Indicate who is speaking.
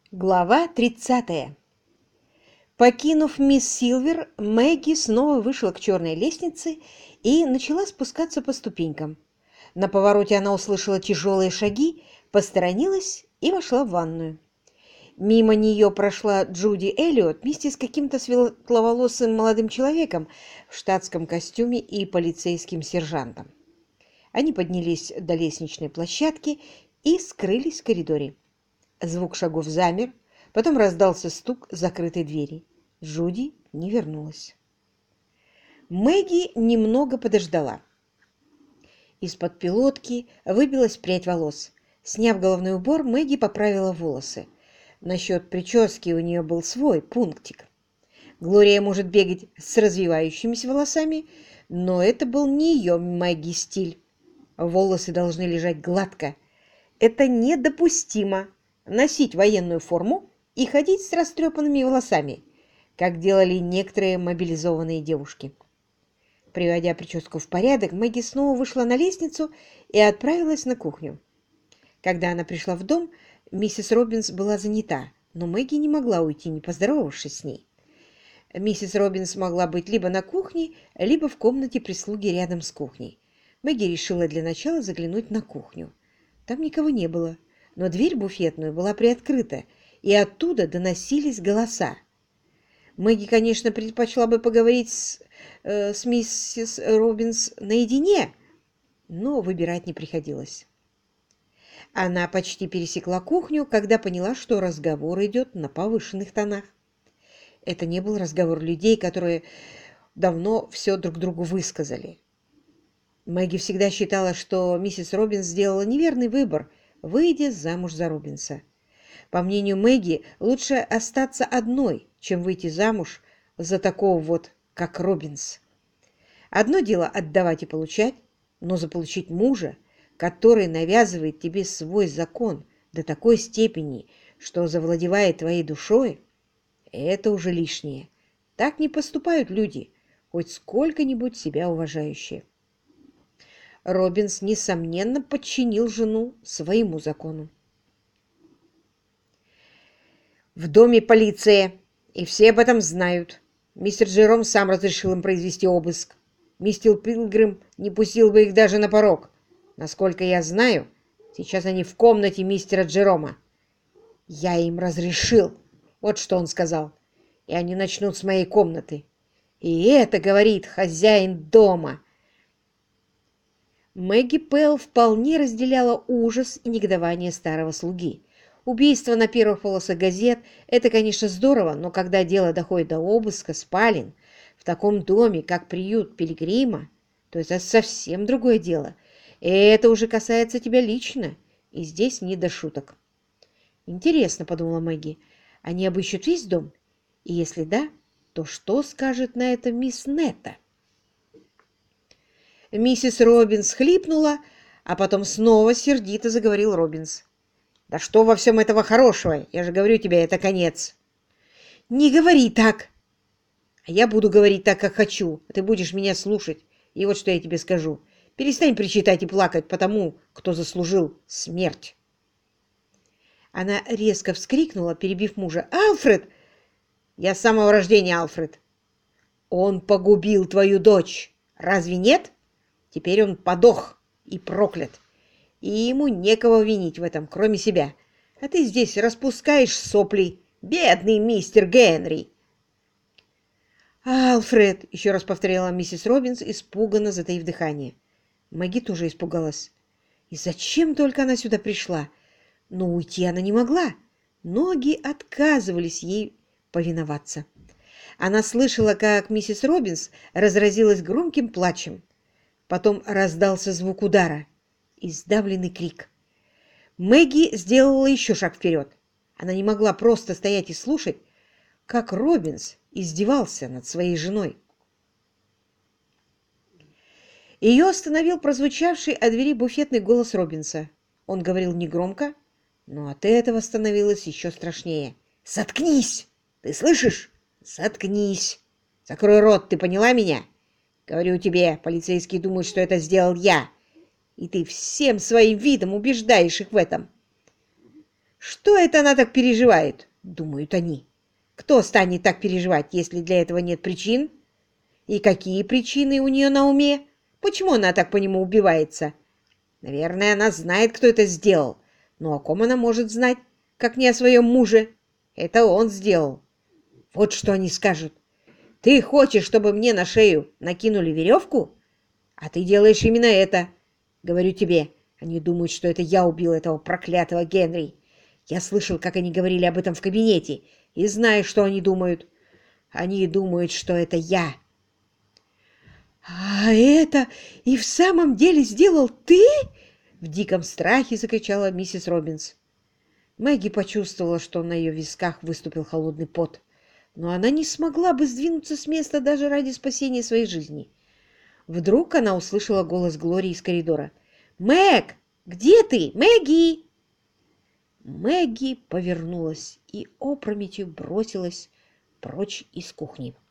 Speaker 1: Глава 30. Покинув мисс Силвер, Мэгги снова вышла к черной лестнице и начала спускаться по ступенькам. На повороте она услышала тяжелые шаги, посторонилась и вошла в ванную. Мимо нее прошла Джуди Эллиот вместе с каким-то светловолосым молодым человеком в штатском костюме и полицейским сержантом. Они поднялись до лестничной площадки и скрылись в коридоре. Звук шагов замер, потом раздался стук закрытой двери. Джуди не вернулась. Мэгги немного подождала. Из-под пилотки выбилась прядь волос. Сняв головной убор, Мэгги поправила волосы. Насчет прически у нее был свой пунктик. Глория может бегать с развивающимися волосами, но это был не ее Мэгги стиль. Волосы должны лежать гладко. Это недопустимо. Носить военную форму и ходить с растрепанными волосами, как делали некоторые мобилизованные девушки. Приводя прическу в порядок, Мэгги снова вышла на лестницу и отправилась на кухню. Когда она пришла в дом, миссис Робинс была занята, но Мэгги не могла уйти, не поздоровавшись с ней. Миссис Робинс могла быть либо на кухне, либо в комнате прислуги рядом с кухней. Мэгги решила для начала заглянуть на кухню. Там никого не было. Но дверь в буфетную была приоткрыта, и оттуда доносились голоса. Мэгги, конечно, предпочла бы поговорить с миссис Робинс наедине, но выбирать не приходилось. Она почти пересекла кухню, когда поняла, что разговор идет на повышенных тонах. Это не был разговор людей, которые давно все друг другу высказали. Мэгги всегда считала, что миссис Робинс сделала неверный выбор, выйдя замуж за Робинса. По мнению Мэгги, лучше остаться одной, чем выйти замуж за такого вот, как Робинс. Одно дело отдавать и получать, но заполучить мужа, который навязывает тебе свой закон до такой степени, что завладевает твоей душой, это уже лишнее. Так не поступают люди, хоть сколько-нибудь себя уважающие. Робинс, несомненно, подчинил жену своему закону. В доме полиция, и все об этом знают. Мистер Джером сам разрешил им произвести обыск. Мистер Пилгрим не пустил бы их даже на порог. Насколько я знаю, сейчас они в комнате мистера Джерома. Я им разрешил. Вот что он сказал. И они начнут с моей комнаты. И это говорит хозяин дома. Мэгги Пэлл вполне разделяла ужас и негодование старого слуги. Убийство на первых полосах газет – это, конечно, здорово, но когда дело доходит до обыска спален в таком доме, как приют Пилигрима, то это совсем другое дело. И это уже касается тебя лично, и здесь не до шуток. «Интересно», – подумала Мэгги, – «они обыщут весь дом? И если да, то что скажет на это мисс Нетта?» Миссис Робинс хлипнула, а потом снова сердито заговорил Робинс. «Да что во всем этого хорошего? Я же говорю тебе, это конец!» «Не говори так!» «А я буду говорить так, как хочу, а ты будешь меня слушать. И вот что я тебе скажу. Перестань причитать и плакать по тому, кто заслужил смерть!» Она резко вскрикнула, перебив мужа. «Альфред!» «Я с самого рождения Альфред!» «Он погубил твою дочь! Разве нет? Теперь он подох и проклят, и ему некого винить в этом, кроме себя. А ты здесь распускаешь сопли, бедный мистер Генри!» «Альфред!» — еще раз повторяла миссис Робинс, испуганно затаив дыхание. Мэгги тоже испугалась. И зачем только она сюда пришла? Но уйти она не могла. Ноги отказывались ей повиноваться. Она слышала, как миссис Робинс разразилась громким плачем. Потом раздался звук удара и сдавленный крик. Мэгги сделала еще шаг вперед. Она не могла просто стоять и слушать, как Робинс издевался над своей женой. Ее остановил прозвучавший от двери буфетный голос Робинса. Он говорил негромко, но от этого становилось еще страшнее. «Заткнись! Ты слышишь? Заткнись! Закрой рот, ты поняла меня? Говорю тебе, полицейские думают, что это сделал я, и ты всем своим видом убеждаешь их в этом». Что это она так переживает? Думают они. Кто станет так переживать, если для этого нет причин? И какие причины у нее на уме? Почему она так по нему убивается? Наверное, она знает, кто это сделал. Но о ком она может знать, как не о своем муже? Это он сделал. Вот что они скажут. Ты хочешь, чтобы мне на шею накинули веревку? А ты делаешь именно это. Говорю тебе, они думают, что это я убил этого проклятого Генри. Я слышал, как они говорили об этом в кабинете, и знаю, что они думают. Они думают, что это я. «А это и в самом деле сделал ты?» — в диком страхе закричала миссис Робинс. Мэгги почувствовала, что на ее висках выступил холодный пот, но она не смогла бы сдвинуться с места даже ради спасения своей жизни. Вдруг она услышала голос Глории из коридора. «Мэг! Где ты? Мэгги!» Мэгги повернулась и опрометью бросилась прочь из кухни.